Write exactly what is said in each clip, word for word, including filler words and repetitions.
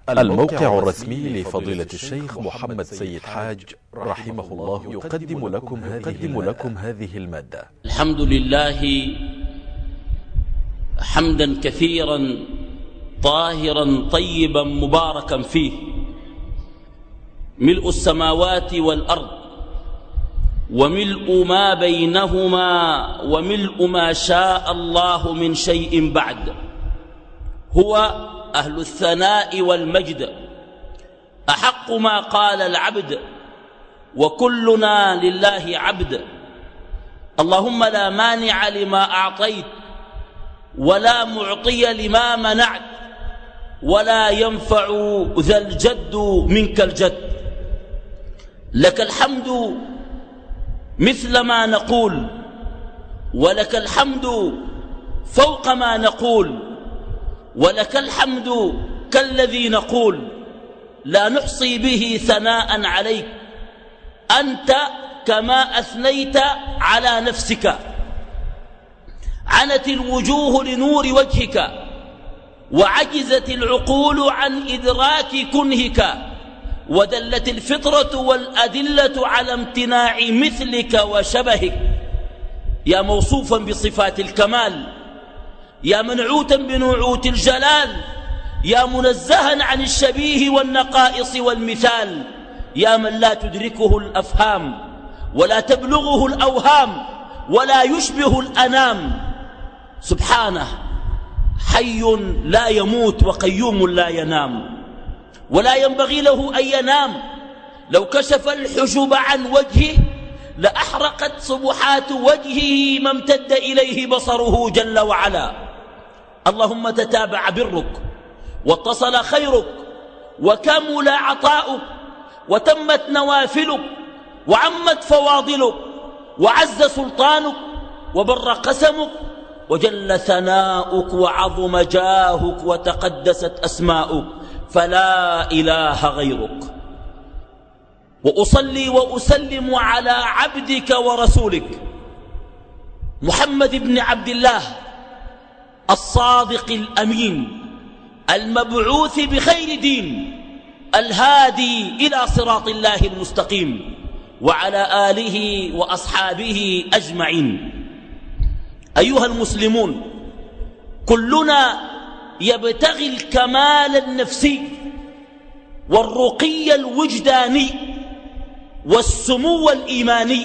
الموقع الرسمي لفضيلة الشيخ محمد سيد حاج رحمه الله يقدم لكم هذه, لكم هذه المادة. الحمد لله حمدا كثيرا طاهرا طيبا مباركا فيه، ملء السماوات والأرض وملء ما بينهما وملء ما شاء الله من شيء بعد. هو أهل الثناء والمجد، أحق ما قال العبد وكلنا لله عبد. اللهم لا مانع لما أعطيت ولا معطي لما منعت ولا ينفع ذا الجد منك الجد. لك الحمد مثل ما نقول ولك الحمد فوق ما نقول ولك الحمد كالذي نقول، لا نحصي به ثناء عليك أنت كما أثنيت على نفسك. عنت الوجوه لنور وجهك وعجزت العقول عن إدراك كنهك، ودلت الفطرة والأدلة على امتناع مثلك وشبهك. يا موصوفا بصفات الكمال، يا منعوتا بنعوت الجلال، يا منزها عن الشبيه والنقائص والمثال، يا من لا تدركه الأفهام ولا تبلغه الأوهام ولا يشبه الأنام. سبحانه حي لا يموت وقيوم لا ينام، ولا ينبغي له أن ينام. لو كشف الحجب عن وجهه لأحرقت صبحات وجهه ما امتد إليه بصره جل وعلا. اللهم تتابع برك واتصل خيرك وكمل عطاؤك وتمت نوافلك وعمت فواضلك وعز سلطانك وبر قسمك وجل ثناؤك وعظم جاهك وتقدست أسماؤك، فلا إله غيرك. وأصلي وأسلم على عبدك ورسولك محمد بن عبد الله الصادق الأمين المبعوث بخير دين الهادي إلى صراط الله المستقيم، وعلى آله وأصحابه أجمعين. أيها المسلمون، كلنا يبتغي الكمال النفسي والرقي الوجداني والسمو الإيماني،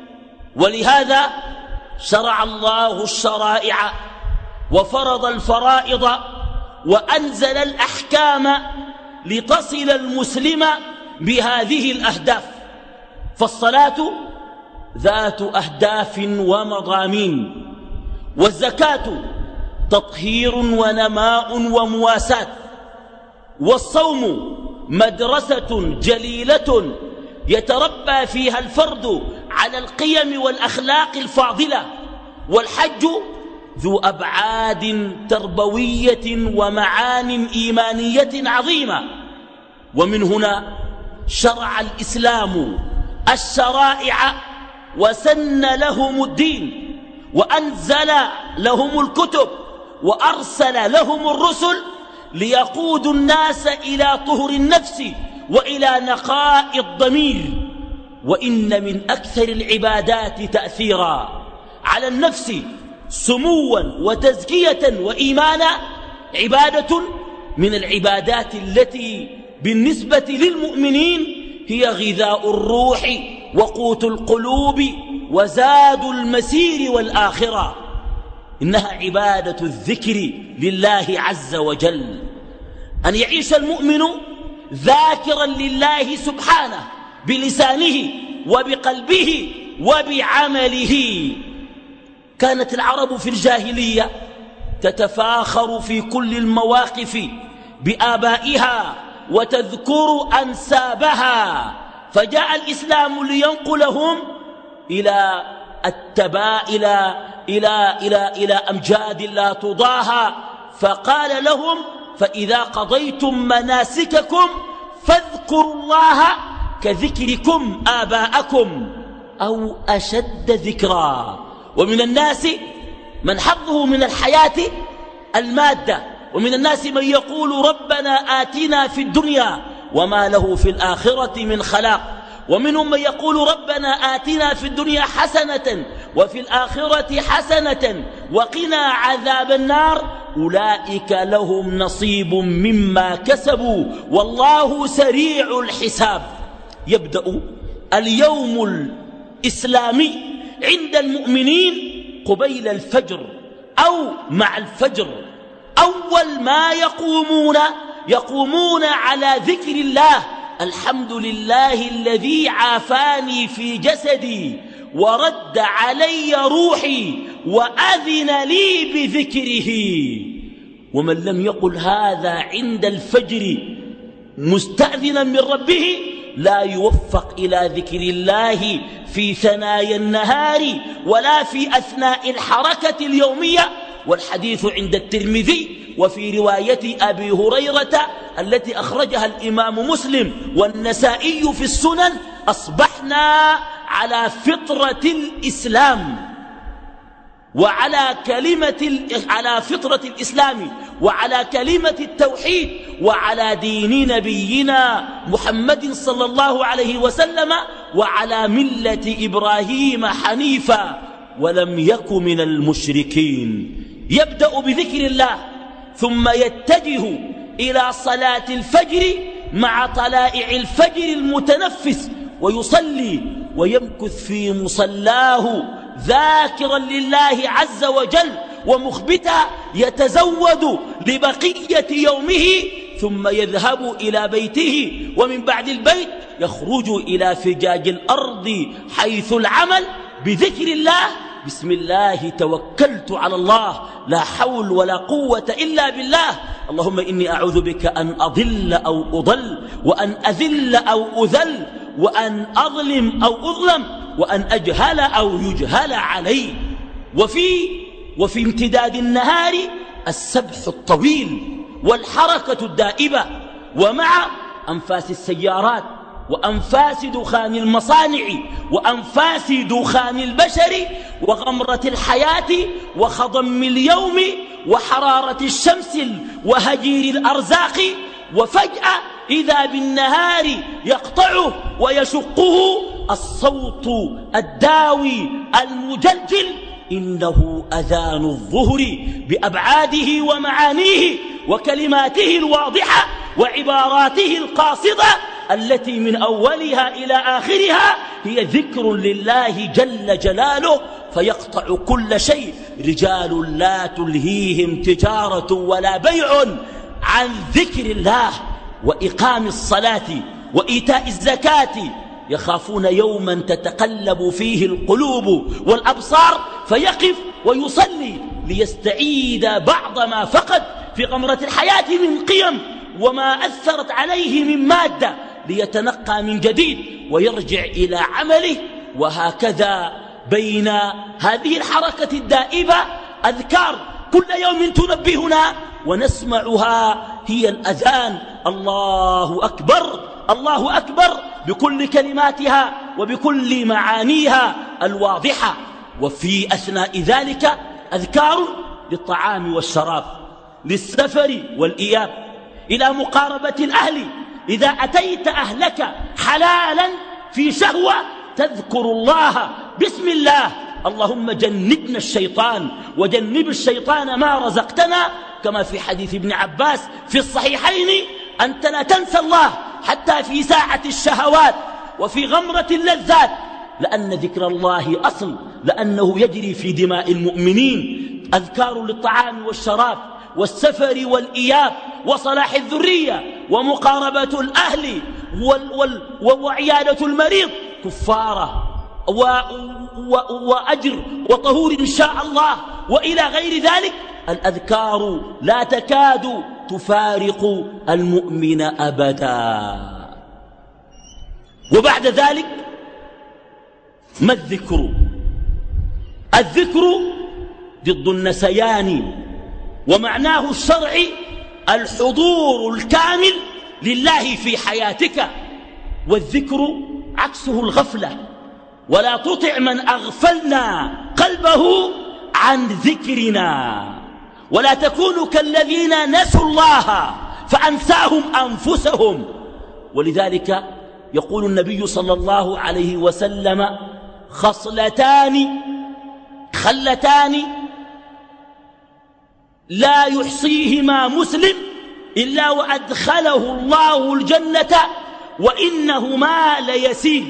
ولهذا شرع الله الشرائع وفرض الفرائض وأنزل الأحكام لتصل المسلم بهذه الأهداف. فالصلاة ذات أهداف ومضامين، والزكاة تطهير ونماء ومواساة، والصوم مدرسة جليلة يتربى فيها الفرد على القيم والأخلاق الفاضلة، والحج ذو أبعاد تربوية ومعان إيمانية عظيمة. ومن هنا شرع الإسلام الشرائع وسن لهم الدين وأنزل لهم الكتب وأرسل لهم الرسل ليقودوا الناس إلى طهر النفس وإلى نقاء الضمير. وإن من أكثر العبادات تأثيرا على النفس سموا وتزكية وإيمانا عبادة من العبادات التي بالنسبة للمؤمنين هي غذاء الروح وقوت القلوب وزاد المسير والآخرة. إنها عبادة الذكر لله عز وجل، أن يعيش المؤمن ذاكرا لله سبحانه بلسانه وبقلبه وبعمله. كانت العرب في الجاهلية تتفاخر في كل المواقف بآبائها وتذكر أنسابها، فجاء الإسلام لينقلهم إلى التبا إلى, إلى, إلى, إلى أمجاد لا تضاهى، فقال لهم: فإذا قضيتم مناسككم فاذكروا الله كذكركم آباءكم أو أشد ذكرا. ومن الناس من حظه من الحياة المادة ومن الناس من يقول ربنا آتنا في الدنيا وما له في الآخرة من خلاق، ومنهم من يقول ربنا آتنا في الدنيا حسنة وفي الآخرة حسنة وقنا عذاب النار، أولئك لهم نصيب مما كسبوا والله سريع الحساب. يبدأ اليوم الإسلامي عند المؤمنين قبيل الفجر أو مع الفجر. أول ما يقومون يقومون على ذكر الله: الحمد لله الذي عافاني في جسدي ورد علي روحي وأذن لي بذكره. ومن لم يقل هذا عند الفجر مستأذنا من ربه لا يوفق إلى ذكر الله في ثنايا النهار ولا في أثناء الحركة اليومية. والحديث عند الترمذي وفي رواية أبي هريرة التي أخرجها الإمام مسلم والنسائي في السنن: أصبحنا على فطرة الإسلام وعلى كلمة على فطرة الإسلام وعلى كلمة التوحيد وعلى دين نبينا محمد صلى الله عليه وسلم وعلى ملة إبراهيم حنيفا ولم يك من المشركين. يبدأ بذكر الله ثم يتجه إلى صلاة الفجر مع طلائع الفجر المتنفس، ويصلي ويمكث في مصلاه ذاكرا لله عز وجل ومخبتا يتزود لبقية يومه، ثم يذهب إلى بيته، ومن بعد البيت يخرج إلى فجاج الأرض حيث العمل بذكر الله: بسم الله توكلت على الله لا حول ولا قوة إلا بالله، اللهم إني أعوذ بك أن أضل أو أضل وأن أذل أو أذل وأن أظلم أو أظلم وأن أجهل أو يجهل علي. وفي, وفي امتداد النهار السبح الطويل والحركة الدائبة، ومع أنفاس السيارات وأنفاس دخان المصانع وأنفاس دخان البشر وغمرة الحياة وخضم اليوم وحرارة الشمس وهجير الأرزاق، وفجأة إذا بالنهار يقطعه ويشقه الصوت الداوي المجلجل: إنه أذان الظهر بأبعاده ومعانيه وكلماته الواضحة وعباراته القاصدة التي من أولها إلى آخرها هي ذكر لله جل جلاله، فيقطع كل شيء. رجال لا تلهيهم تجارة ولا بيع عن ذكر الله وإقام الصلاة وإيتاء الزكاة، يخافون يوما تتقلب فيه القلوب والأبصار، فيقف ويصلي ليستعيد بعض ما فقد في غمرة الحياة من قيم وما أثرت عليه من مادة، ليتنقى من جديد ويرجع إلى عمله. وهكذا بين هذه الحركة الدائبة أذكار كل يوم تنبهنا ونسمعها هي الأذان: الله أكبر الله أكبر، بكل كلماتها وبكل معانيها الواضحة. وفي أثناء ذلك أذكار للطعام والشراب، للسفر والإياب، إلى مقاربة الأهل. إذا أتيت أهلك حلالا في شهوة تذكر الله بسم الله: اللهم جنبنا الشيطان وجنب الشيطان ما رزقتنا، كما في حديث ابن عباس في الصحيحين: أنت لا تنسى الله حتى في ساعة الشهوات وفي غمرة اللذات، لأن ذكر الله أصل، لأنه يجري في دماء المؤمنين. أذكار للطعام والشراب والسفر والإياب وصلاح الذرية ومقاربة الأهل وال وال وعيادة المريض كفارة و و وأجر وطهور إن شاء الله، وإلى غير ذلك. الأذكار لا تكاد تفارق المؤمن أبدا. وبعد ذلك ما الذكر؟ الذكر ضد النسيان، ومعناه الشرعي الحضور الكامل لله في حياتك، والذكر عكسه الغفلة. ولا تطع من أغفلنا قلبه عن ذكرنا. ولا تكونوا كالذين نسوا الله فأنساهم أنفسهم. ولذلك يقول النبي صلى الله عليه وسلم خصلتان خلتان لا يحصيهما مسلم إلا وأدخله الله الجنة وإنهما ليسير.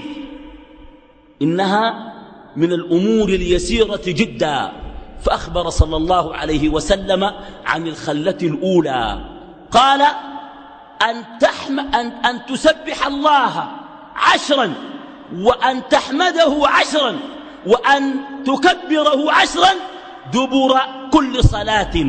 إنها من الأمور اليسيرة جدا. فأخبر صلى الله عليه وسلم عن الخلة الأولى، قال أن, تحم أن, أن تسبح الله عشرا وأن تحمده عشرا وأن تكبره عشرا دبر كل صلاة.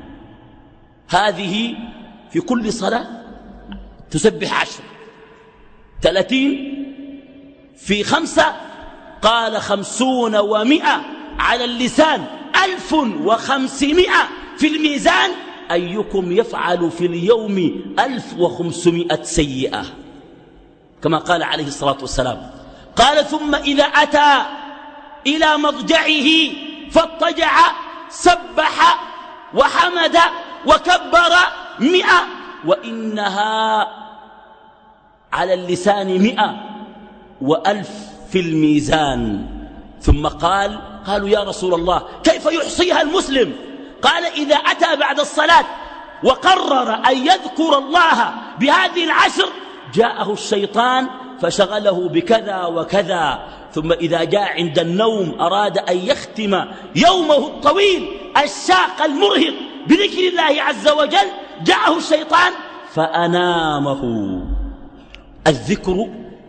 هذه في كل صلاة تسبح عشر. ثلاثين في خمسة قال خمسون ومئة على اللسان ألف وخمسمائة في الميزان. أيكم يفعل في اليوم ألف وخمسمائة سيئة كما قال عليه الصلاة والسلام. قال ثم إذا أتى إلى مضجعه فاضطجع سبح وحمد وكبر مئة وإنها على اللسان مئة وألف في الميزان. ثم قال قالوا يا رسول الله كيف يحصيها المسلم؟ قال إذا أتى بعد الصلاة وقرر أن يذكر الله بهذه العشر جاءه الشيطان فشغله بكذا وكذا. ثم إذا جاء عند النوم أراد أن يختم يومه الطويل الشاق المرهق بذكر الله عز وجل جاءه الشيطان فأنامه. الذكر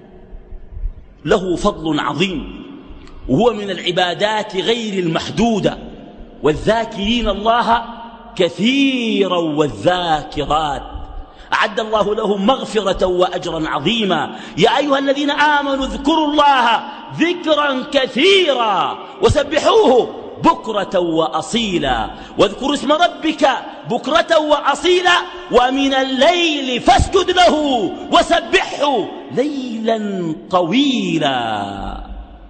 له فضل عظيم وهو من العبادات غير المحدودة. والذاكرين الله كثيرا والذاكرات أعد الله لهم مغفرة وأجرا عظيما. يا أيها الذين آمنوا اذكروا الله ذكرا كثيرا وسبحوه بكرة وأصيلا واذكروا اسم ربك بكرة وأصيلا ومن الليل فاسجد له وسبحه ليلا طويلا.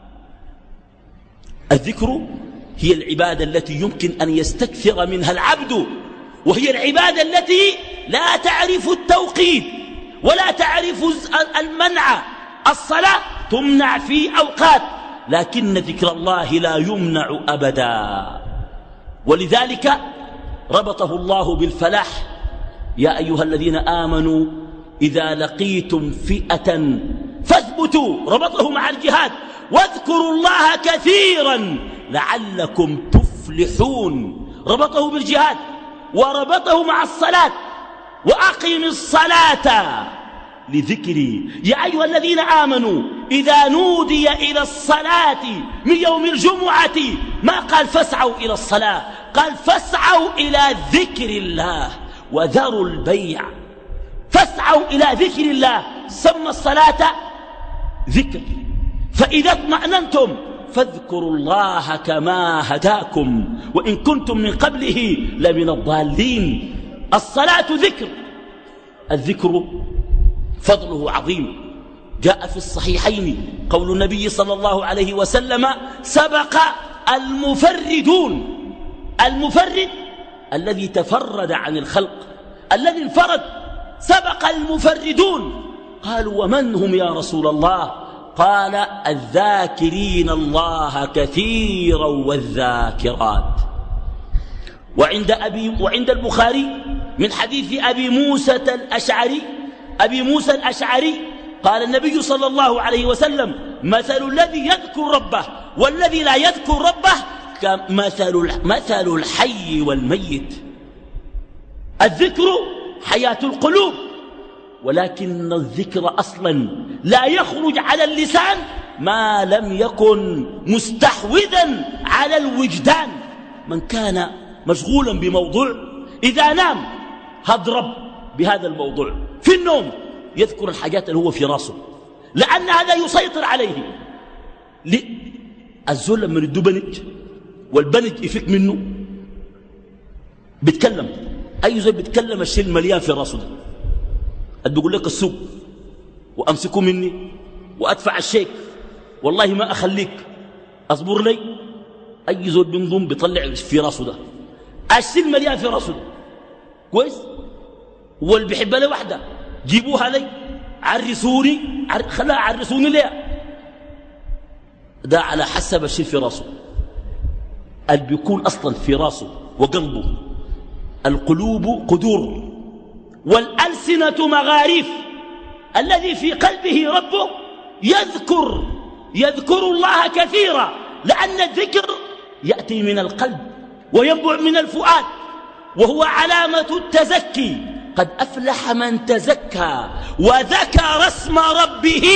الذكر هي العبادة التي يمكن أن يستكثر منها العبد، وهي العبادة التي لا تعرف التوقيت ولا تعرف المنع. الصلاة تمنع في أوقات لكن ذكر الله لا يمنع أبدا. ولذلك ربطه الله بالفلاح. يا أيها الذين آمنوا إذا لقيتم فئة فاثبتوا، ربطه مع الجهاد، واذكروا الله كثيرا لعلكم تفلحون، ربطه بالجهاد وربطه مع الصلاة. وأقم الصلاة لذكري. يا أيها الذين آمنوا إذا نودي إلى الصلاة من يوم الجمعة ما قال فاسعوا إلى الصلاة، قال فاسعوا إلى ذكر الله وذروا البيع. فاسعوا إلى ذكر الله، سمى الصلاة ذكر. فإذا اطمأننتم فاذكروا الله كما هداكم وإن كنتم من قبله لمن الضالين. الصلاة ذكر. الذكر فضله عظيم. جاء في الصحيحين قول النبي صلى الله عليه وسلم سبق المفردون. المفرد الذي تفرد عن الخلق، الذي انفرد، سبق المفردون. قالوا ومن هم يا رسول الله؟ قال الذاكرين الله كثيرا والذاكرات. وعند, أبي وعند البخاري من حديث أبي موسى الأشعري أبي موسى الأشعري قال النبي صلى الله عليه وسلم مثل الذي يذكر ربه والذي لا يذكر ربه كمثل مثل الحي والميت. الذكر حياة القلوب، ولكن الذكر أصلا لا يخرج على اللسان ما لم يكن مستحوذا على الوجدان. من كان مشغولا بموضوع إذا نام هضرب بهذا الموضوع في النوم، يذكر الحاجات اللي هو في راسه لأن هذا يسيطر عليه. الزول لما يدو بنج والبنج يفك منه بيتكلم، أي زول بيتكلم الشيء المليان في راسه ده. أد بيقول لك السوق وأمسكوا مني وأدفع الشيك والله ما أخليك أصبر لي. أي زول بينظم بيطلع في راسه ده. الشيل مليان في راسه كويس، واللي بيحب لي واحدة جيبوها لي، عرسوني، عر... خلاها عرسوني ليه. ده على حسب الشيء في راسه، اللي بيكون أصلا في راسه وقلبه. القلوب قدور والألسنة مغاريف. الذي في قلبه ربه يذكر يذكر الله كثيرا، لأن الذكر يأتي من القلب وينبع من الفؤاد، وهو علامة التزكي. قد أفلح من تزكى وذكر اسم ربه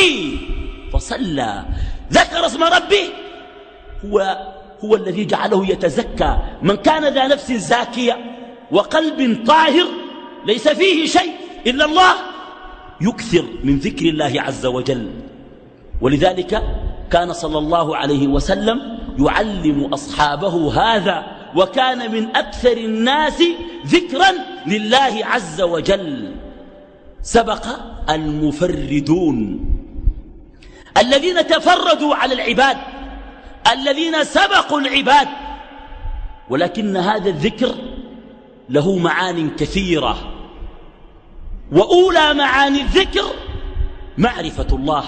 فصلى. ذكر اسم ربه هو, هو الذي جعله يتزكى. من كان ذا نفس زاكية وقلب طاهر ليس فيه شيء إلا الله يكثر من ذكر الله عز وجل. ولذلك كان صلى الله عليه وسلم يعلم أصحابه هذا، وكان من أكثر الناس ذكرا لله عز وجل. سبق المفردون الذين تفردوا على العباد، الذين سبقوا العباد، ولكن هذا الذكر له معان كثيرة. وأولى معاني الذكر معرفة الله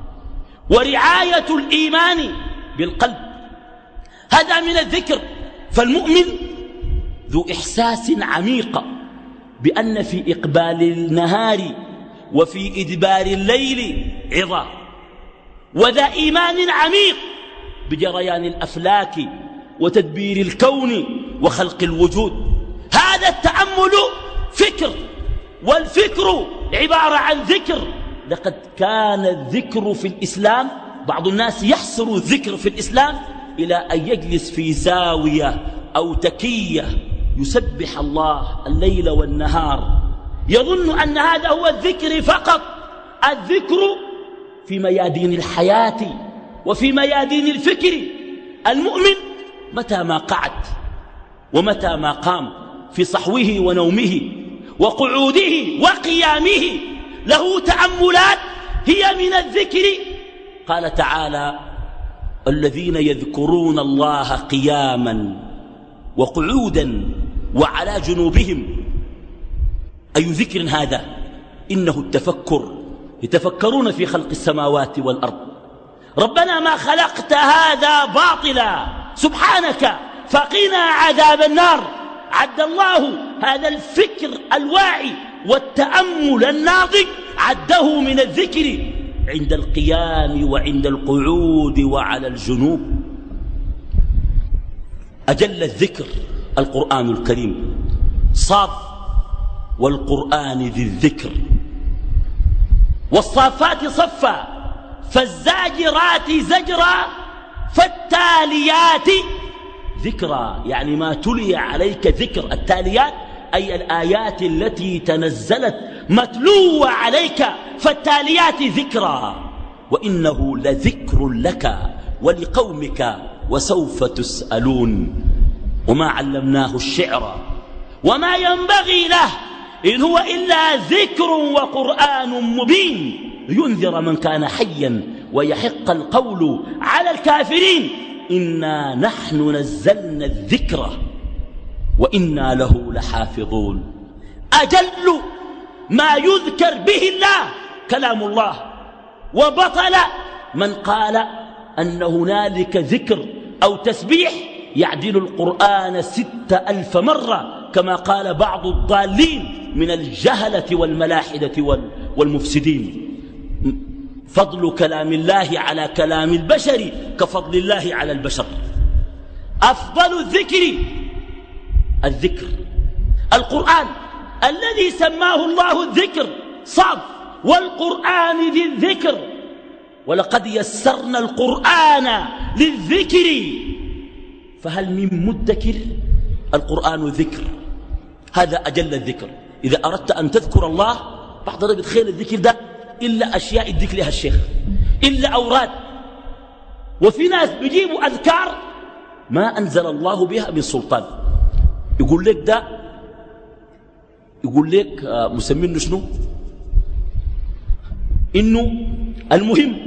ورعاية الإيمان بالقلب، هذا من الذكر. فالمؤمن ذو إحساس عميق بأن في إقبال النهار وفي إدبار الليل عظة، وذا إيمان عميق بجريان الأفلاك وتدبير الكون وخلق الوجود. هذا التأمل فكر، والفكر عبارة عن ذكر. لقد كان الذكر في الإسلام، بعض الناس يحصر الذكر في الإسلام إلى أن يجلس في زاوية أو تكية يسبح الله الليل والنهار، يظن أن هذا هو الذكر فقط. الذكر في ميادين الحياة وفي ميادين الفكر. المؤمن متى ما قعد ومتى ما قام، في صحوه ونومه وقعوده وقيامه له تأملات هي من الذكر. قال تعالى: الذين يذكرون الله قياما وقعودا وعلى جنوبهم. أي ذكر هذا؟ إنه التفكر، يتفكرون في خلق السماوات والأرض. ربنا ما خلقت هذا باطلا سبحانك فقنا عذاب النار. عد الله هذا الفكر الواعي والتأمل الناضج، عده من الذكر عند القيام وعند القعود وعلى الجنوب. أجل الذكر القرآن الكريم، صاف والقرآن ذي الذكر. والصافات صفا فالزاجرات زجرا فالتاليات ذكرا. يعني ما تلي عليك ذكر. التاليات أي الآيات التي تنزلت متلوة عليك، فالتاليات ذكرا. وإنه لذكر لك ولقومك وسوف تسألون. وما علمناه الشعر وما ينبغي له إن هو إلا ذكر وقرآن مبين لينذر من كان حيا ويحق القول على الكافرين. إنا نحن نزلنا الذكر وإنا له لحافظون. أجل ما يذكر به الله كلام الله. وبطل من قال أن هنالك ذكر أو تسبيح يعدل القرآن ستة ألف مرة، كما قال بعض الضالين من الجهلة والملاحدة والمفسدين. فضل كلام الله على كلام البشر كفضل الله على البشر. أفضل الذكر الذكر القرآن الذي سماه الله الذكر صاد، والقرآن ذي الذكر. ولقد يسرنا القرآن للذكر فهل من مدكر. القرآن ذكر، هذا أجل الذكر. إذا أردت أن تذكر الله بعض ذلك تخيل الذكر ده إلا أشياء يديك لها الشيخ، إلا أوراد. وفي ناس بيجيبوا أذكار ما أنزل الله بها من سلطان. يقول لك ده، يقول لك مسمينه شنو، إنه المهم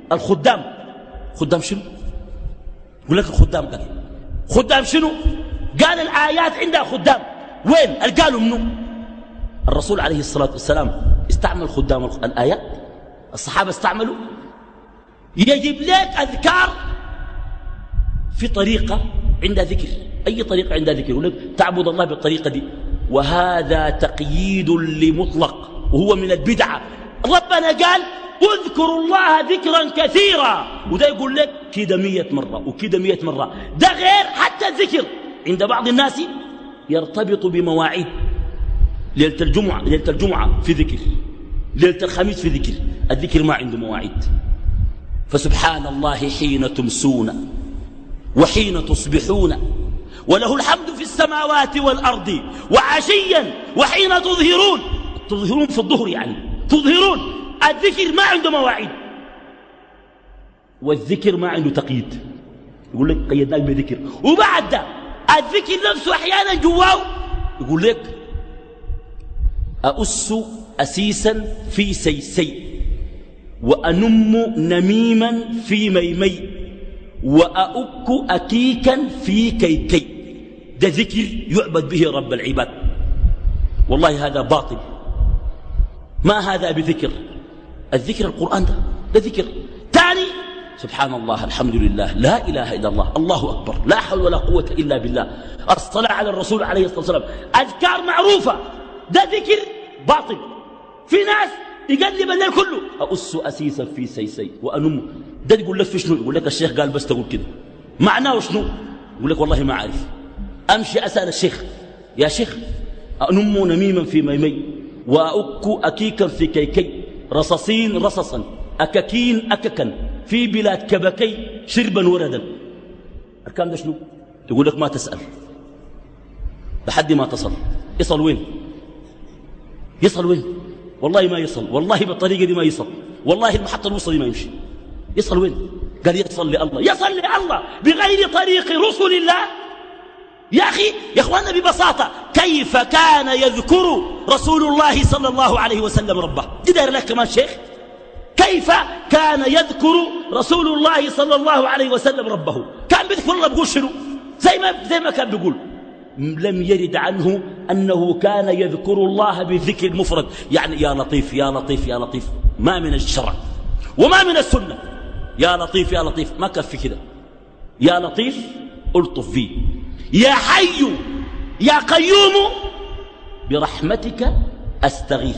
الخدام. خدام شنو؟ يقول لك الخدام قال خدام شنو؟ قال الآيات عندها خدام. وين قالوا منه؟ الرسول عليه الصلاة والسلام استعمل خدام الآيات؟ الصحابة استعملوا؟ يجيب لك أذكار في طريقة عندها ذكر، أي طريقة عندها ذكر، يقول لك تعبد الله بالطريقة دي، وهذا تقييد لمطلق وهو من البدعة. ربنا قال اذكروا الله ذكرا كثيرا، وده يقول لك كده مية مرة وكده مية مرة. ده غير حتى الذكر عند بعض الناس يرتبط بمواعيد. ليلة الجمعة ليلة الجمعة في ذكر، ليلة الخميس في ذكر. الذكر ما عنده مواعيد. فسبحان الله حين تمسون وحين تصبحون وله الحمد في السماوات والأرض وعشيا وحين تظهرون. تظهرون في الظهر يعني تظهرون. الذكر ما عنده مواعيد، والذكر ما عنده تقييد. يقول لك قيدناك بذكر، وبعد ده الذكر نفسه أحيانا جواه يقول لك أؤس أسيسا في سيسي وأنم نميما في ميمي وأؤك أكيكا في كيكي. ده ذكر يعبد به رب العباد. والله هذا باطل، ما هذا بذكر. الذكر القرآن ده ده ذكر. تاني سبحان الله الحمد لله لا إله إلا الله الله أكبر لا حول ولا قوة إلا بالله. الصلاة على الرسول عليه الصلاة والسلام. أذكار معروفة، ده ذكر باطل. في ناس يقلب الليل كله أؤس أسيسا في سيسي وأنم. ده يقول لك في شنو؟ يقول لك الشيخ قال بس تقول كده. معناه شنو؟ يقول لك والله ما عارف. أمشي أسأل الشيخ يا شيخ أنم نميما في ميمي وأؤك أكيكا في كيكي رصصين رصصا أككين أككا في بلاد كبكي شربا وردا. الكلام ده شنو؟ يقول لك ما تسأل لحد ما تصل. يصل وين؟ يصل وين؟ والله ما يصل، والله بالطريقة دي ما يصل، والله المحطة الوسطى ما يمشي. يصل وين؟ قال يصل لله، يصل لله بغير طريق رسل الله. يا أخي يا أخوانا ببساطة كيف كان يذكر رسول الله صلى الله عليه وسلم ربه؟ تدار لك كمان شيخ. كيف كان يذكر رسول الله صلى الله عليه وسلم ربه؟ كان بيذكر الله بيقول شنو؟ زي ما, زي ما كان بيقول لم يرد عنه أنه كان يذكر الله بالذكر المفرد، يعني يا لطيف يا لطيف يا لطيف. ما من الشرع وما من السنة. يا لطيف يا لطيف ما كفي كده. يا لطيف ألطف فيه. يا حي يا قيوم برحمتك أستغيث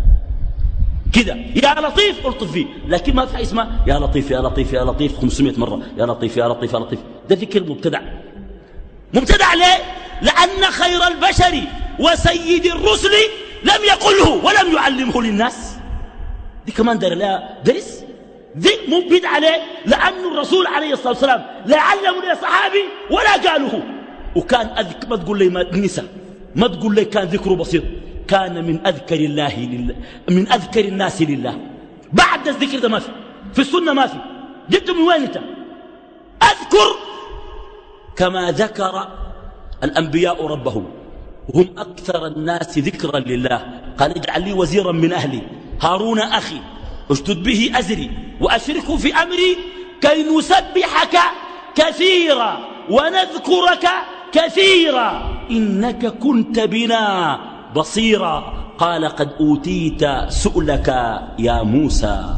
كده. يا لطيف ألطف فيه. لكن ما في اسمه يا لطيف يا لطيف يا لطيف خمسمائة مرة يا لطيف يا لطيف يا لطيف. ده ذكر مبتدع. مبتدع ليه؟ لأن خير البشر وسيد الرسل لم يقله ولم يعلمه للناس. دي كمان دار لها درس. دي مبتدع ليه؟ لأن الرسول عليه الصلاة والسلام لا علمه لصحابي ولا قاله. وكان أذك ما تقول لي ما نسى، ما تقول لي كان ذكره بسيط. كان من أذكر الله لله، من أذكر الناس لله. بعد الذكر ده ما في، في السنة ما في. جبت من وين انت؟ أذكر كما ذكر الأنبياء ربهم، هم أكثر الناس ذكرا لله. قال اجعل لي وزيرا من أهلي هارون أخي اشدد به أزري وأشركه في أمري كي نسبحك كثيرا ونذكرك كثيرا إنك كنت بنا بصيرا. قال قد أوتيت سؤلك يا موسى.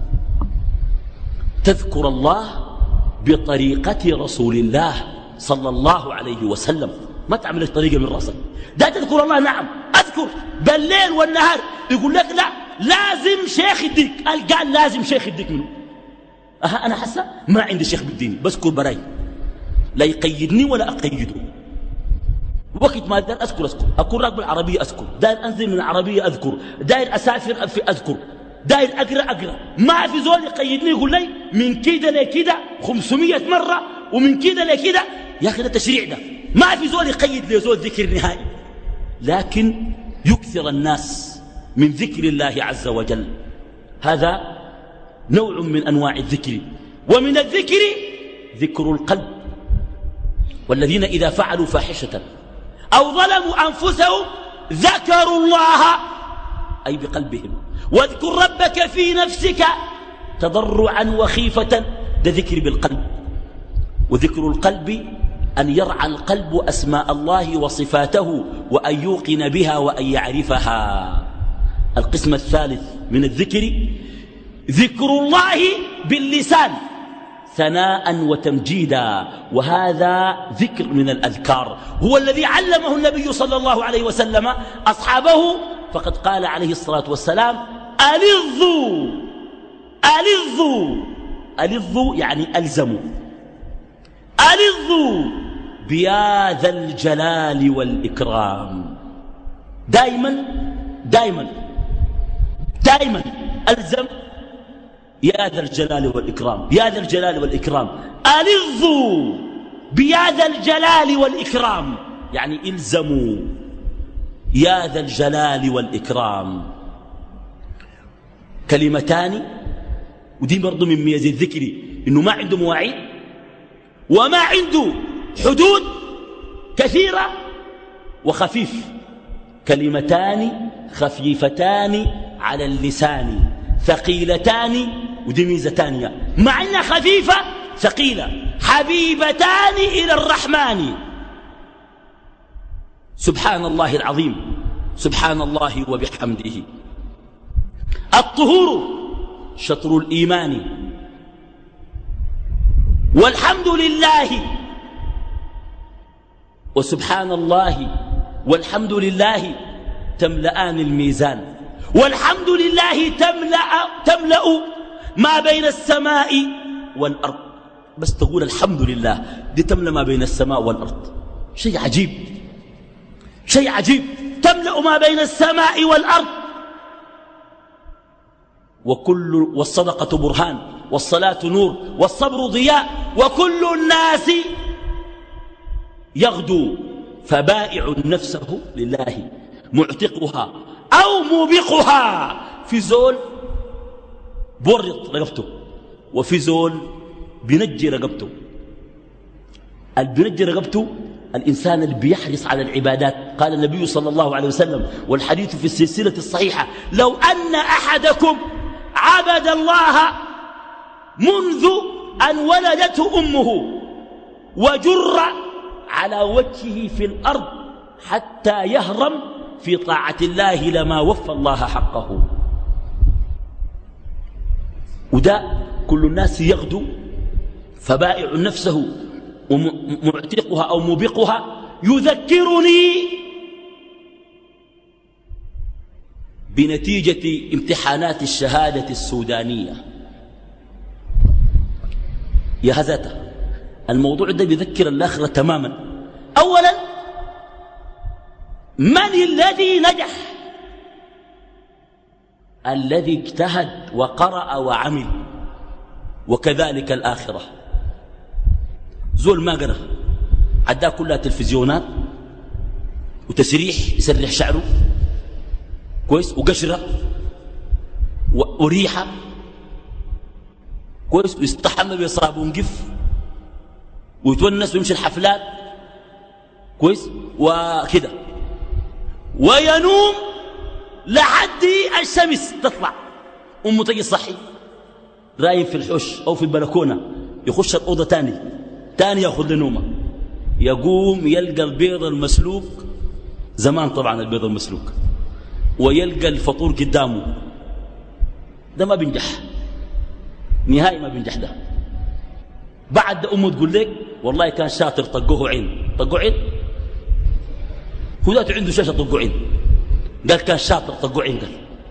تذكر الله بطريقة رسول الله صلى الله عليه وسلم. ما تعمل طريقة من رأسك. ده تذكر الله نعم أذكر بالليل والنهار. يقول لك لا لازم شيخ يديك. قال لازم شيخ يديك منه. أها أنا حسا ما عندي شيخ بالدين بذكر براي لا يقيدني ولا أقيده. وقت ما داير أذكر أذكر أكون راكب العربية أذكر، داير أنزل من العربية أذكر، داير أسافر في أذكر، داير أقرأ أقرأ. ما في زول يقيدني يقول لي من كده لكده خمسمائة مرة ومن كده لكده. يا أخي ده تشريع ده. ما في زول يقيد لي زول ذكر نهائي. لكن يكثر الناس من ذكر الله عز وجل. هذا نوع من أنواع الذكر. ومن الذكر ذكر القلب. والذين إذا فعلوا فاحشة أو ظلموا أنفسهم ذكروا الله أي بقلبهم. واذكر ربك في نفسك تضرعا وخيفة. ده ذكر بالقلب. وذكر القلب أن يرعى القلب أسماء الله وصفاته وأن يوقن بها وأن يعرفها. القسم الثالث من الذكر ذكر الله باللسان ثناء وتمجيدا، وهذا ذكر من الأذكار هو الذي علمه النبي صلى الله عليه وسلم أصحابه، فقد قال عليه الصلاة والسلام ألظوا ألظوا ألظوا يعني ألزموا ألظوا بيا ذا الجلال والإكرام. دائما دائما دائما ألزم يا ذا الجلال والإكرام، يا ذا الجلال والإكرام. ألظوا بيا ذا الجلال والإكرام يعني إلزموا يا ذا الجلال والإكرام. كلمتان، ودي برضو من ميزة الذكر إنه ما عنده مواعيد وما عنده حدود، كثيرة وخفيف. كلمتان خفيفتان على اللسان ثقيلتان، ودي ميزة تانية، مع انها خفيفة ثقيلة، حبيبتان إلى الرحمن. سبحان الله العظيم، سبحان الله وبحمده. الطهور شطر الإيمان، والحمد لله وسبحان الله والحمد لله تملأان الميزان، والحمد لله تملأ, تملأ ما بين السماء والأرض. بس تقول الحمد لله دي تملأ ما بين السماء والأرض، شيء عجيب، شيء عجيب. تملأ ما بين السماء والأرض. وكل والصدقة برهان، والصلاة نور، والصبر ضياء، وكل الناس يغدو فبائع نفسه لله معتقها أو موبقها. في زول بورط رقبته، وفي زول بنجي رقبته. البنجي رقبته الإنسان اللي بيحرص على العبادات. قال النبي صلى الله عليه وسلم، والحديث في السلسلة الصحيحة، لو أن أحدكم عبد الله منذ أن ولدته أمه وجر على وجهه في الأرض حتى يهرم في طاعة الله لما وفى الله حقه. وده كل الناس يغدو فبائع نفسه ومعتقها أو موبقها. يذكرني بنتيجة امتحانات الشهادة السودانية. يا هزاته الموضوع ده بيذكر الآخرة تماما. أولا، من الذي نجح؟ الذي اجتهد وقرأ وعمل. وكذلك الآخرة. زول ما قرأ عداه كلها تلفزيونات وتسريح، يسرح شعره كويس، وقشرة وريحة كويس، ويستحمل بصابون قف ويتونس ويمشي الحفلات كويس وكده، وينوم لحد الشمس تطلع. أمه تجي صحي رايم في الحوش أو في البلكونة، يخش الأوضة تاني تاني يأخذ لنومه، يقوم يلقى البيض المسلوق، زمان طبعا البيض المسلوق، ويلقى الفطور قدامه. ده ما بينجح نهائي، ما بينجح. ده بعد أمه تقول لك والله كان شاطر طقوه عين. طقوه عين هو ذاته عنده شاشة طقوه عين، قال كان شاطر طقوه عين. قال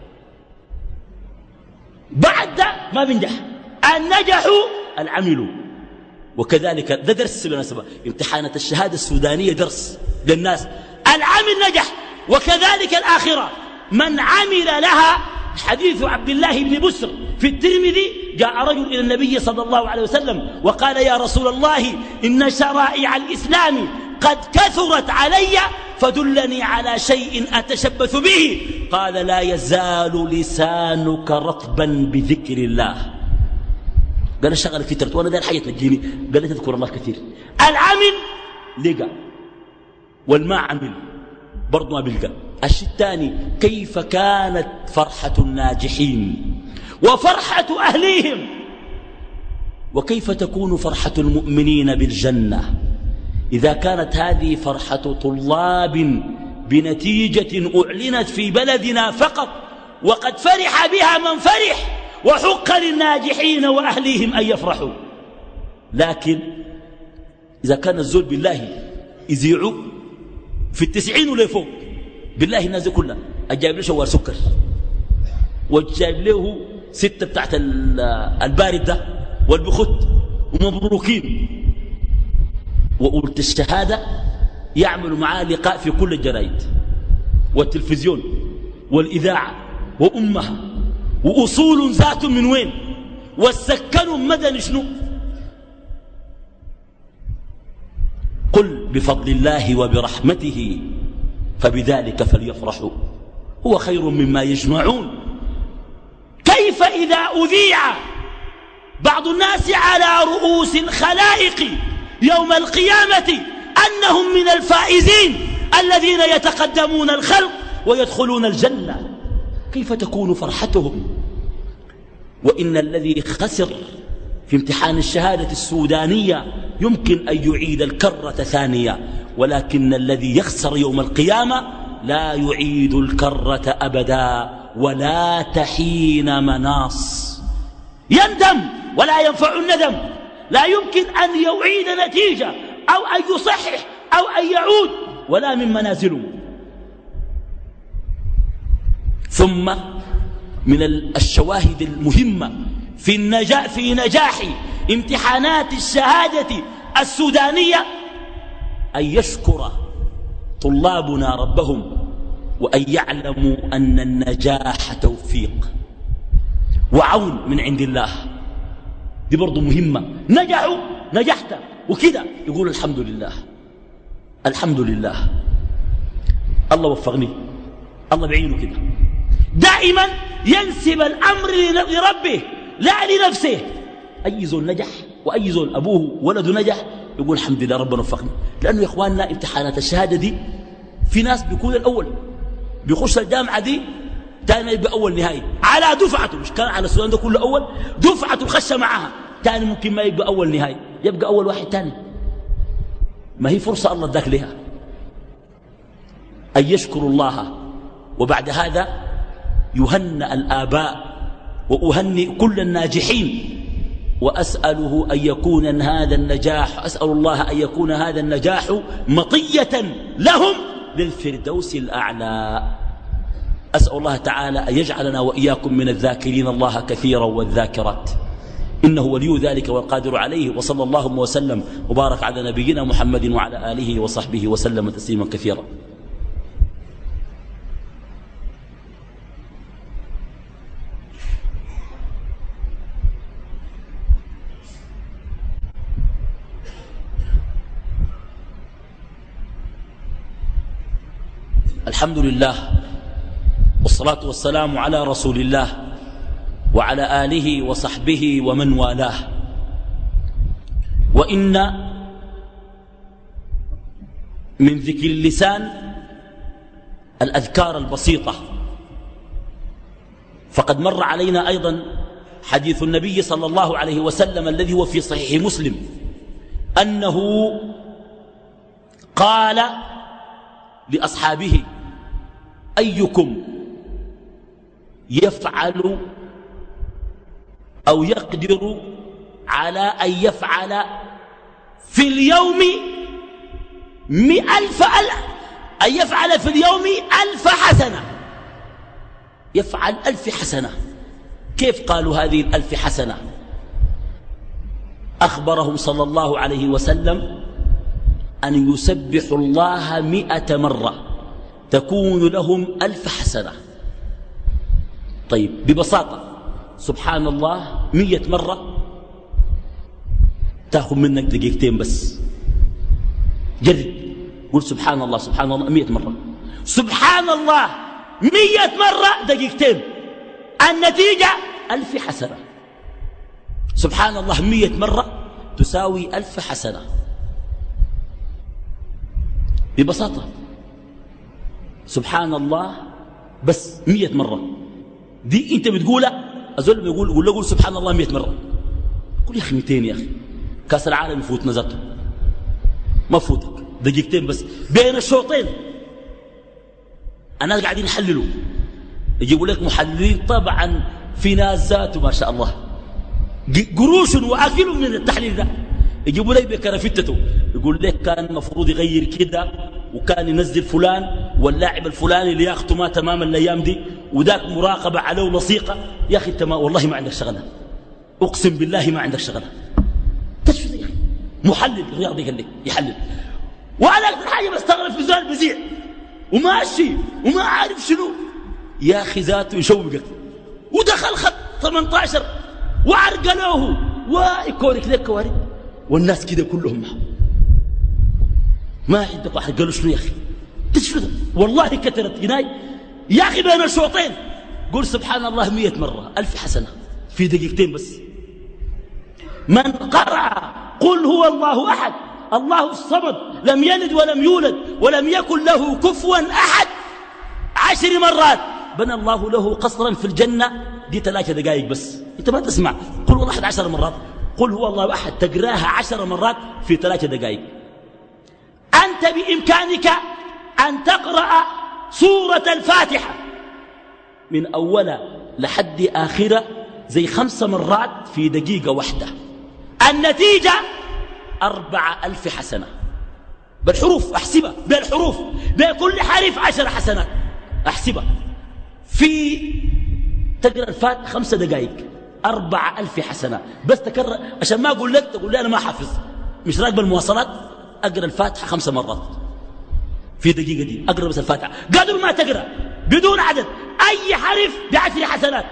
بعد ده ما بينجح. النجح العمل. وكذلك ده درس بالمناسبة، امتحانات الشهادة السودانية درس للناس. العمل نجح، وكذلك الآخرة. من عمل لها. حديث عبد الله بن بسر في الترمذي، جاء رجل إلى النبي صلى الله عليه وسلم وقال يا رسول الله إن شرائع الإسلام قد كثرت علي فدلني على شيء أتشبث به. قال لا يزال لسانك رطبا بذكر الله. قال شغل كترت وانا داير حاجه تنجيني. قال تذكر الله كثير. العمل لقى والما عمل برضو ما بلقى. الشيء الثاني، كيف كانت فرحة الناجحين وفرحة أهليهم، وكيف تكون فرحة المؤمنين بالجنة. إذا كانت هذه فرحة طلاب بنتيجة أعلنت في بلدنا فقط وقد فرح بها من فرح وحق للناجحين وأهليهم أن يفرحوا، لكن إذا كان الزول بالله يزيعوا في التسعين ولا فوق بالله الناس كلها أجايب له شوار سكر وجايب له ستة بتاعت البارد ده والبخت ومبروكين وقلت الشهادة يعملوا معاه لقاء في كل الجرايد والتلفزيون والإذاعة وأمها وأصول ذات من وين والسكن مدن شنو. قل بفضل الله وبرحمته فبذلك فليفرحوا هو خير مما يجمعون. كيف إذا أذيع بعض الناس على رؤوس الخلائق يوم القيامة أنهم من الفائزين الذين يتقدمون الخلق ويدخلون الجنة، كيف تكون فرحتهم؟ وإن الذي خسر في امتحان الشهادة السودانية يمكن أن يعيد الكرة ثانية، ولكن الذي يخسر يوم القيامة لا يعيد الكرة أبدا ولا تحين مناص. يندم ولا ينفع الندم، لا يمكن أن يعيد نتيجة أو أن يصحح أو أن يعود ولا من منازله. ثم من الشواهد المهمة في النجاح, في نجاح امتحانات الشهادة السودانية أن يشكر طلابنا ربهم وأن يعلموا أن النجاح توفيق وعون من عند الله. دي برضو مهمة. نجحوا نجحت وكده يقول الحمد لله الحمد لله الله وفقني الله بعينه كده. دائما ينسب الأمر لربه لا لنفسه. أي زول نجح وأي زول أبوه ولده نجح يقول الحمد لله ربنا وفقني. لأنه يا إخواننا امتحانات الشهادة دي في ناس بيكون الأول بيخش الجامعة دي تاني يبقى أول نهاية على دفعته، مش كان على السودان ده كله أول دفعته الخشة معها، تاني ممكن ما يبقى أول نهاية يبقى أول واحد تاني. ما هي فرصة الله اداك لها أن يشكروا الله. وبعد هذا يهنأ الآباء وأهنئ كل الناجحين وأسأله أن يكون هذا النجاح أسأل الله أن يكون هذا النجاح مطية لهم للفردوس الأعلى. أسأل الله تعالى أن يجعلنا وإياكم من الذاكرين الله كثيرا والذاكرات إنه ولي ذلك والقادر عليه. وصلى الله وسلم وبارك على نبينا محمد وعلى آله وصحبه وسلم تسليما كثيرا. الحمد لله والصلاة والسلام على رسول الله وعلى آله وصحبه ومن والاه. وإن من ذكر اللسان الأذكار البسيطة، فقد مر علينا أيضا حديث النبي صلى الله عليه وسلم الذي هو في صحيح مسلم أنه قال لأصحابه أيكم يفعل أو يقدر على أن يفعل في اليوم ألف ألف أن يفعل في اليوم ألف حسنة، يفعل ألف حسنة. كيف قالوا هذه الألف حسنة؟ أخبرهم صلى الله عليه وسلم أن يسبحوا الله مئة مرة تكون لهم ألف حسنة. طيب ببساطة سبحان الله مية مرة تأخذ منك دقيقتين بس. جرب قل سبحان الله سبحان الله مية مرة، سبحان الله مية مرة دقيقتين، النتيجة ألف حسنة. سبحان الله مية مرة تساوي ألف حسنة ببساطة. سبحان الله بس مية مرة دي انت بتقولها، أزول يقول يقول له قول سبحان الله مية مرة، قول يا أخي ميتين يا أخي، كاس العالم يفوت نزته ما فوتك دقيقتين بس بين الشوطين. الناس قاعدين يحللوا، يجيبوا لك محللين طبعا في ناس ذاته ما شاء الله قروش واكلوا من التحليل ده، يجيبوا لك بكرافتته يقول لك كان المفروض يغير كده وكان ينزل فلان واللاعب الفلاني اللي ياخذه ما تمام الايام دي وذاك مراقبه عليه لصيقه. يا اخي انت ما والله ما عندك شغله، اقسم بالله ما عندك شغله. تشفي يا اخي محلل رياضي قال لك يحلل، وانا اكثر حاجه بستغرب في زول بزيع وماشي وما عارف شنو. يا اخي ذاته يشوقك ودخل خط ثمانية عشر وعرقلوه ويكورك لك كوارث والناس كده كلهم معه. ما عندك واحد قالوا شنو يا اخي تشفي والله كثرت جناي يا اخي بين الشوطين. قول سبحان الله مية مرة ألف حسنة في دقيقتين بس. من قرأ قل هو الله أحد الله الصمد لم يلد ولم يولد ولم يكن له كفوا أحد عشر مرات بنى الله له قصرا في الجنة. دي ثلاثة دقائق بس، انت ما تسمع قل والله أحد عشر مرات، قل هو الله أحد تقراها عشر مرات في ثلاثة دقائق. أنت بإمكانك أن تقرأ سورة الفاتحة من أولها لحد آخرة زي خمس مرات في دقيقة واحدة. النتيجة أربعة ألف حسنة بالحروف، أحسبها بالحروف بكل حرف عشر حسنات أحسبها. في تقرأ الفاتحة خمس دقائق أربعة ألف حسنة بس تكرر. عشان ما أقول لك تقول لي أنا ما حافظ مش راكب المواصلات، أقرأ الفاتحة خمس مرات في دقيقة دي، أقرأ بس الفاتحة قادر ما تقرأ بدون عدد أي حرف بعشر حسنات.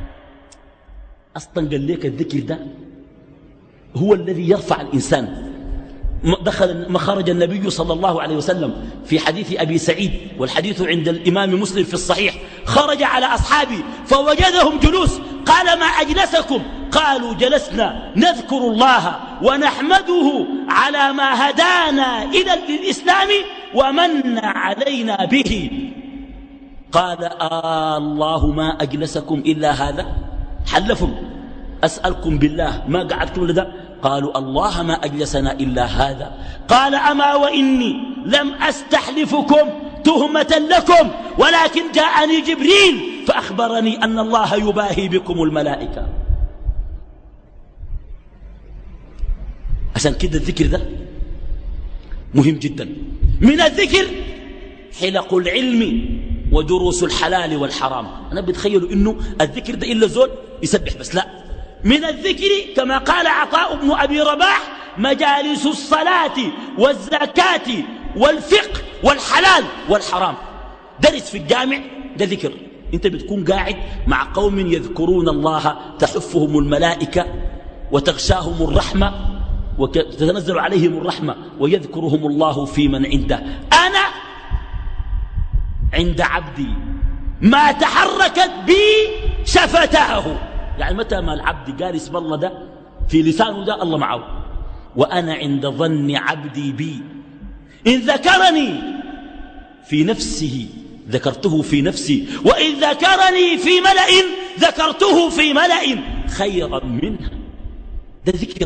أصلا قال لك الذكر ده هو الذي يرفع الإنسان. دخل ما خرج النبي صلى الله عليه وسلم في حديث أبي سعيد والحديث عند الإمام مسلم في الصحيح، خرج على أصحابه فوجدهم جلوس قال ما أجلسكم؟ قالوا جلسنا نذكر الله ونحمده على ما هدانا إلى الإسلام ومن علينا به. قال آه الله ما أجلسكم إلا هذا؟ حلفهم أسألكم بالله ما قعدتم لذا؟ قالوا الله ما أجلسنا إلا هذا. قال أما وإني لم أستحلفكم تهمة لكم ولكن جاءني جبريل فأخبرني أن الله يباهي بكم الملائكة. عشان كده الذكر ده مهم جدا. من الذكر حلق العلم ودروس الحلال والحرام. أنا بتخيلوا إنه الذكر ده إلا زول يسبح بس، لا، من الذكر كما قال عطاء بن أبي رباح مجالس الصلاة والزكاة والفقه والحلال والحرام. درس في الجامع ده ذكر. انت بتكون قاعد مع قوم يذكرون الله تحفهم الملائكة وتغشاهم الرحمة وتتنزل عليهم الرحمة ويذكرهم الله في من عنده. أنا عند عبدي ما تحركت بي شفتاه. يعني متى ما العبد قال اسم الله ده في لسانه ده الله معه. وأنا عند ظن عبدي بي إن ذكرني في نفسه ذكرته في نفسي وإن ذكرني في ملأ ذكرته في ملأ خيرا منه. ده ذكر.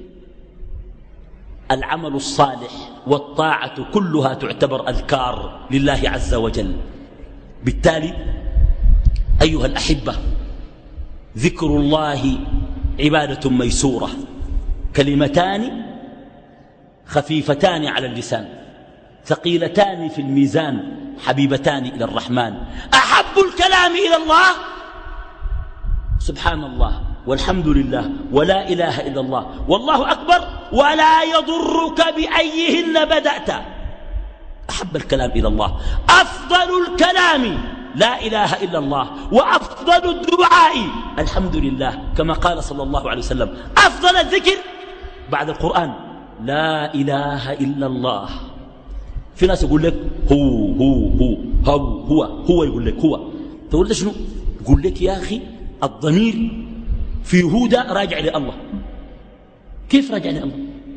العمل الصالح والطاعة كلها تعتبر أذكار لله عز وجل. بالتالي أيها الأحبة ذكر الله عبادة ميسورة، كلمتان خفيفتان على اللسان ثقيلتان في الميزان حبيبتان إلى الرحمن. أحب الكلام إلى الله سبحان الله والحمد لله ولا إله إلا الله والله أكبر ولا يضرك بأيهن بدأت. أحب الكلام إلى الله. أفضل الكلام لا إله إلا الله وأفضل الدعاء الحمد لله كما قال صلى الله عليه وسلم. أفضل الذكر بعد القرآن لا إله إلا الله. في ناس يقول لك هو هو هو هو هو, هو يقول لك هو. تقول لك شنو؟ يقول لك يا أخي الضمير في هودا راجع لله. كيف راجع لله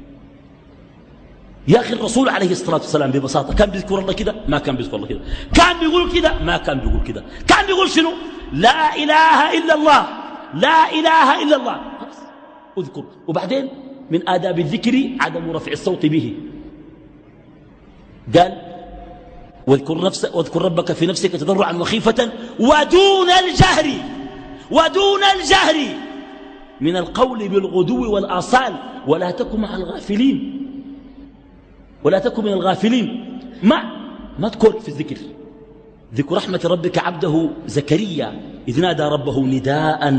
يا أخي؟ الرسول عليه الصلاة والسلام ببساطة كان بيذكر الله كده؟ ما كان بيذكر الله كده. كان بيقول كده؟ ما كان بيقول كده. كان بيقول شنو؟ لا إله إلا الله لا إله إلا الله. اذكر. وبعدين من آداب الذكر عدم رفع الصوت به. قال واذكر, نفسك واذكر ربك في نفسك تضرعا وخيفة ودون الجهر ودون الجهر من القول بالغدو والآصال ولا تكن مع الغافلين ولا تكن من الغافلين. ما ما تكون في الذكر. ذكر رحمة ربك عبده زكريا إذ نادى ربه نداء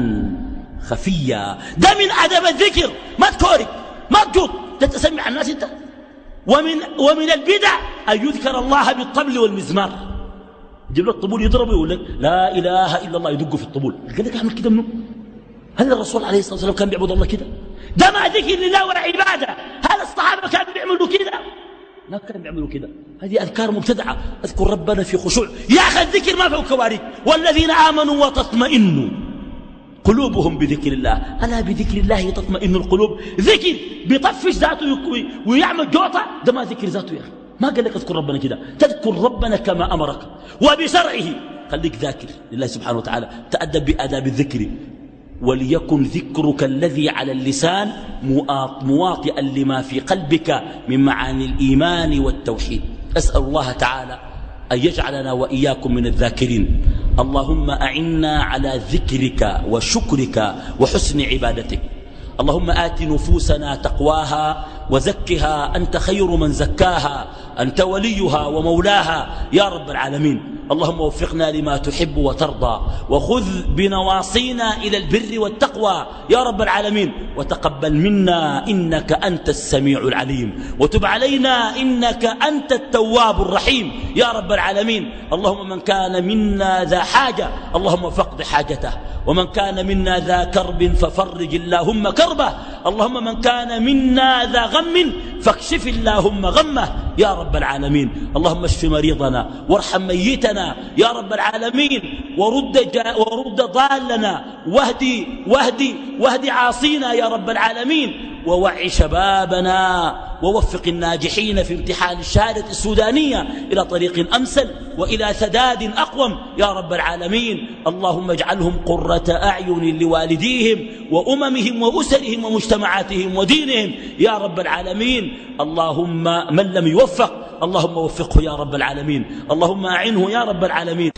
خفيا. ده من أدب الذكر. ما تكورك ما تجوط تتسمع الناس انت. ومن, ومن البدع أن يذكر الله بالطبل والمزمار. يجيب لك الطبول يضربه ويقول لك لا إله إلا الله يدق في الطبول. قال لك أعمل كده منه؟ هل الرسول عليه الصلاة والسلام كان بيعبد الله كده؟ ده ما ذكر لله ولا عبادة. هل الصحابة كانوا بيعملوا كده؟ ما كانوا بيعملوا كده. هذه أذكار مبتدعة. اذكر ربنا في خشوع. يا أخي الذكر ما فيه كوارث. والذين آمنوا وتطمئنوا قلوبهم بذكر الله. ألا بذكر الله تطمئن القلوب. ذكر بيطفش ذاته ويعمل جوطة. ده ما ذكر ذاته يا أخي. ما قال لك اذكر ربنا كده. تذكر ربنا كما أمرك وبشرعه. خليك ذاكر لله سبحانه وتعالى. تأدب بآداب الذكر. وليكن ذكرك الذي على اللسان مواطئا لما في قلبك من معاني الإيمان والتوحيد. أسأل الله تعالى أن يجعلنا وإياكم من الذاكرين. اللهم أعنا على ذكرك وشكرك وحسن عبادتك. اللهم آت نفوسنا تقواها وزكها أنت خير من زكاها أنت وليها ومولاها يا رب العالمين. اللهم وفقنا لما تحب وترضى وخذ بنواصينا إلى البر والتقوى يا رب العالمين. وتقبل منا إنك أنت السميع العليم وتب علينا إنك أنت التواب الرحيم يا رب العالمين. اللهم من كان منا ذا حاجة اللهم فقد حاجته ومن كان منا ذا كرب ففرج اللهم كربه. اللهم من كان منا ذا غم فاكشف اللهم غمه يا رب العالمين. اللهم اشف مريضنا وارحم ميتنا يا رب العالمين. ورد, جا ورد ضالنا واهدي, واهدي, واهدي عاصينا يا رب العالمين. ووعي شبابنا ووفق الناجحين في امتحان الشهادة السودانية إلى طريق أمثل وإلى سداد أقوم يا رب العالمين. اللهم اجعلهم قرة أعين لوالديهم وأممهم وأسرهم ومجتمعاتهم ودينهم يا رب العالمين. اللهم من لم يوفق اللهم وفقه يا رب العالمين. اللهم أعنه يا رب العالمين.